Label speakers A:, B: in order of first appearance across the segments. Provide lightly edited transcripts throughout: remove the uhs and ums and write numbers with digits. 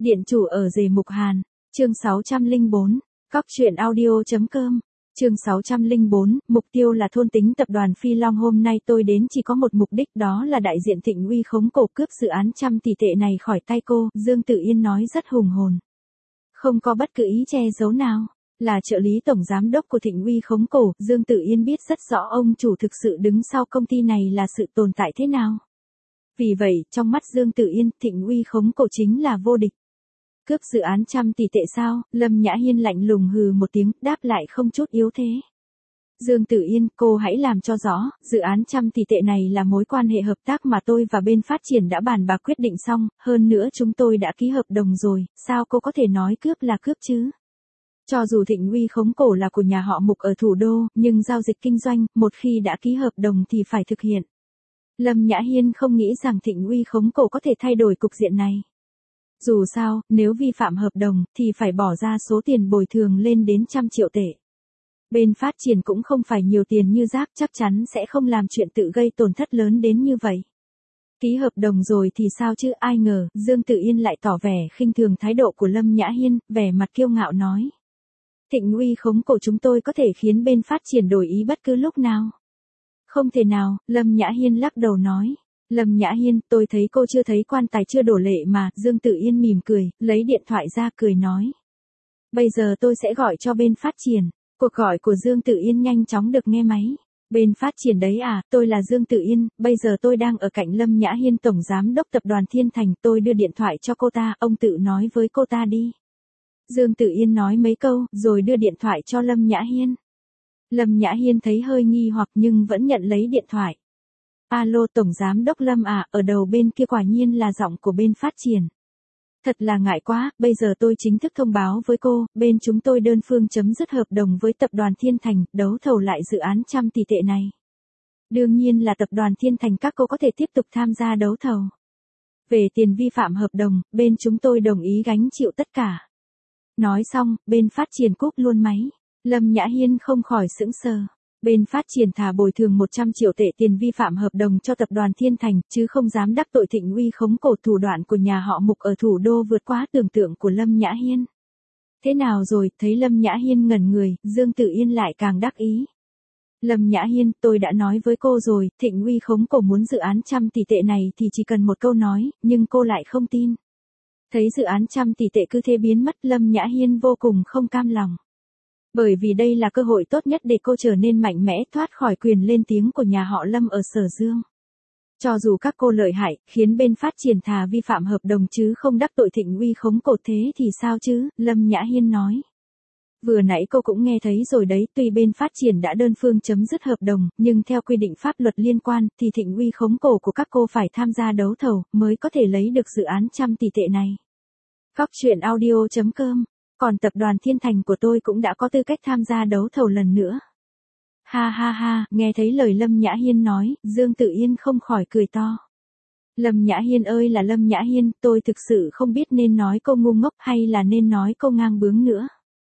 A: Điện chủ ở rể Mục Hàn, chương 604, Cóc truyện audio.com, chương 604, mục tiêu là thôn tính tập đoàn Phi Long. Hôm nay tôi đến chỉ có một mục đích, đó là đại diện Thịnh Uy khống cổ cướp dự án 100 tỷ tệ này khỏi tay cô, Dương Tự Yên nói rất hùng hồn. Không có bất cứ ý che giấu nào. Là trợ lý tổng giám đốc của Thịnh Uy khống cổ, Dương Tự Yên biết rất rõ ông chủ thực sự đứng sau công ty này là sự tồn tại thế nào. Vì vậy, trong mắt Dương Tự Yên, Thịnh Uy khống cổ chính là vô địch. Cướp dự án 100 tỷ tệ sao? Lâm Nhã Hiên lạnh lùng hừ một tiếng, đáp lại không chút yếu thế. Dương Tự Yên, cô hãy làm cho rõ, dự án 100 tỷ tệ này là mối quan hệ hợp tác mà tôi và bên phát triển đã bàn bạc quyết định xong, hơn nữa chúng tôi đã ký hợp đồng rồi, sao cô có thể nói cướp là cướp chứ? Cho dù Thịnh Uy khống cổ là của nhà họ Mục ở thủ đô, nhưng giao dịch kinh doanh, một khi đã ký hợp đồng thì phải thực hiện. Lâm Nhã Hiên không nghĩ rằng Thịnh Uy khống cổ có thể thay đổi cục diện này. Dù sao, nếu vi phạm hợp đồng, thì phải bỏ ra số tiền bồi thường lên đến 100 triệu tệ. Bên phát triển cũng không phải nhiều tiền như rác, chắc chắn sẽ không làm chuyện tự gây tổn thất lớn đến như vậy. Ký hợp đồng rồi thì sao chứ, ai ngờ, Dương Tự Yên lại tỏ vẻ khinh thường thái độ của Lâm Nhã Hiên, vẻ mặt kiêu ngạo nói. Thịnh Uy khống cổ chúng tôi có thể khiến bên phát triển đổi ý bất cứ lúc nào. Không thể nào, Lâm Nhã Hiên lắc đầu nói. Lâm Nhã Hiên, tôi thấy cô chưa thấy quan tài chưa đổ lệ mà, Dương Tự Yên mỉm cười, lấy điện thoại ra cười nói. Bây giờ tôi sẽ gọi cho bên phát triển. Cuộc gọi của Dương Tự Yên nhanh chóng được nghe máy. Bên phát triển đấy à, tôi là Dương Tự Yên, bây giờ tôi đang ở cạnh Lâm Nhã Hiên tổng giám đốc tập đoàn Thiên Thành, tôi đưa điện thoại cho cô ta, ông tự nói với cô ta đi. Dương Tự Yên nói mấy câu, rồi đưa điện thoại cho Lâm Nhã Hiên. Lâm Nhã Hiên thấy hơi nghi hoặc nhưng vẫn nhận lấy điện thoại. Alo tổng giám đốc Lâm à, ở đầu bên kia quả nhiên là giọng của bên phát triển. Thật là ngại quá, bây giờ tôi chính thức thông báo với cô, bên chúng tôi đơn phương chấm dứt hợp đồng với tập đoàn Thiên Thành, đấu thầu lại dự án 100 tỷ tệ này. Đương nhiên là tập đoàn Thiên Thành các cô có thể tiếp tục tham gia đấu thầu. Về tiền vi phạm hợp đồng, bên chúng tôi đồng ý gánh chịu tất cả. Nói xong, bên phát triển cúp luôn máy. Lâm Nhã Hiên không khỏi sững sờ. Bên phát triển thà bồi thường 100 triệu tệ tiền vi phạm hợp đồng cho tập đoàn Thiên Thành, chứ không dám đắc tội Thịnh Uy khống cổ. Thủ đoạn của nhà họ Mục ở thủ đô vượt quá tưởng tượng của Lâm Nhã Hiên. Thế nào rồi, thấy Lâm Nhã Hiên ngẩn người, Dương Tự Yên lại càng đắc ý. Lâm Nhã Hiên, tôi đã nói với cô rồi, Thịnh Uy khống cổ muốn dự án 100 tỷ tệ này thì chỉ cần một câu nói, nhưng cô lại không tin. Thấy dự án 100 tỷ tệ cứ thế biến mất, Lâm Nhã Hiên vô cùng không cam lòng. Bởi vì đây là cơ hội tốt nhất để cô trở nên mạnh mẽ, thoát khỏi quyền lên tiếng của nhà họ Lâm ở Sở Dương. Cho dù các cô lợi hại, khiến bên phát triển thà vi phạm hợp đồng chứ không đắc tội Thịnh Uy khống cổ thế thì sao chứ, Lâm Nhã Hiên nói. Vừa nãy cô cũng nghe thấy rồi đấy, tuy bên phát triển đã đơn phương chấm dứt hợp đồng, nhưng theo quy định pháp luật liên quan, thì Thịnh Uy khống cổ của các cô phải tham gia đấu thầu, mới có thể lấy được dự án 100 tỷ tệ này. Cóc truyện audio.com. Còn tập đoàn Thiên Thành của tôi cũng đã có tư cách tham gia đấu thầu lần nữa. Ha ha ha, nghe thấy lời Lâm Nhã Hiên nói, Dương Tự Yên không khỏi cười to. Lâm Nhã Hiên ơi là Lâm Nhã Hiên, tôi thực sự không biết nên nói cô ngu ngốc hay là nên nói cô ngang bướng nữa.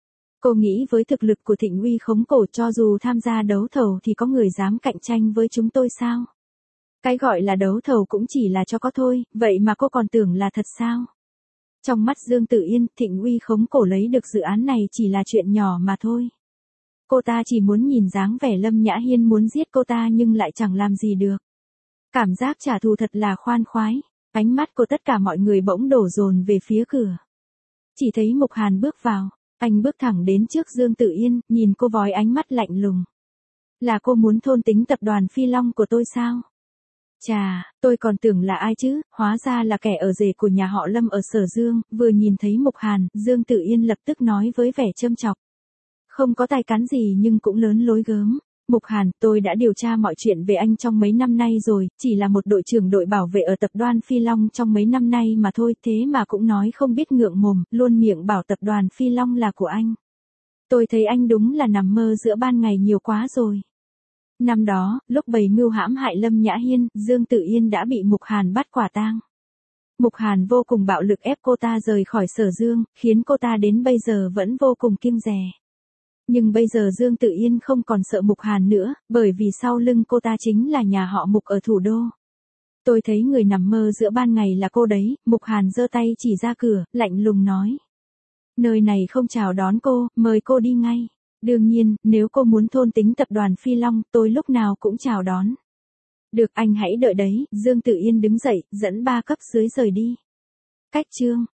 A: Cô nghĩ với thực lực của Thịnh Uy khống cổ cho dù tham gia đấu thầu thì có người dám cạnh tranh với chúng tôi sao? Cái gọi là đấu thầu cũng chỉ là cho có thôi, vậy mà cô còn tưởng là thật sao? Trong mắt Dương Tự Yên, Thịnh Uy khống cổ lấy được dự án này chỉ là chuyện nhỏ mà thôi. Cô ta chỉ muốn nhìn dáng vẻ Lâm Nhã Hiên muốn giết cô ta nhưng lại chẳng làm gì được. Cảm giác trả thù thật là khoan khoái. Ánh mắt của tất cả mọi người bỗng đổ dồn về phía cửa. Chỉ thấy Mục Hàn bước vào. Anh bước thẳng đến trước Dương Tự Yên, nhìn cô với ánh mắt lạnh lùng. Là cô muốn thôn tính tập đoàn Phi Long của tôi sao? Chà, tôi còn tưởng là ai chứ, hóa ra là kẻ ở rể của nhà họ Lâm ở Sở Dương. Vừa nhìn thấy Mục Hàn, Dương Tự Yên lập tức nói với vẻ châm chọc. Không có tài cán gì nhưng cũng lớn lối gớm. Mục Hàn, tôi đã điều tra mọi chuyện về anh trong mấy năm nay rồi, chỉ là một đội trưởng đội bảo vệ ở tập đoàn Phi Long trong mấy năm nay mà thôi, thế mà cũng nói không biết ngượng mồm, luôn miệng bảo tập đoàn Phi Long là của anh. Tôi thấy anh đúng là nằm mơ giữa ban ngày nhiều quá rồi. Năm đó, lúc bày mưu hãm hại Lâm Nhã Hiên, Dương Tự Yên đã bị Mục Hàn bắt quả tang. Mục Hàn vô cùng bạo lực ép cô ta rời khỏi Sở Dương, khiến cô ta đến bây giờ vẫn vô cùng kiêng dè. Nhưng bây giờ Dương Tự Yên không còn sợ Mục Hàn nữa, bởi vì sau lưng cô ta chính là nhà họ Mục ở thủ đô. Tôi thấy người nằm mơ giữa ban ngày là cô đấy, Mục Hàn giơ tay chỉ ra cửa, lạnh lùng nói. Nơi này không chào đón cô, mời cô đi ngay. Đương nhiên, nếu cô muốn thôn tính tập đoàn Phi Long, tôi lúc nào cũng chào đón. Được, anh hãy đợi đấy, Dương Tử Yên đứng dậy, dẫn 3 cấp dưới rời đi. Cách chương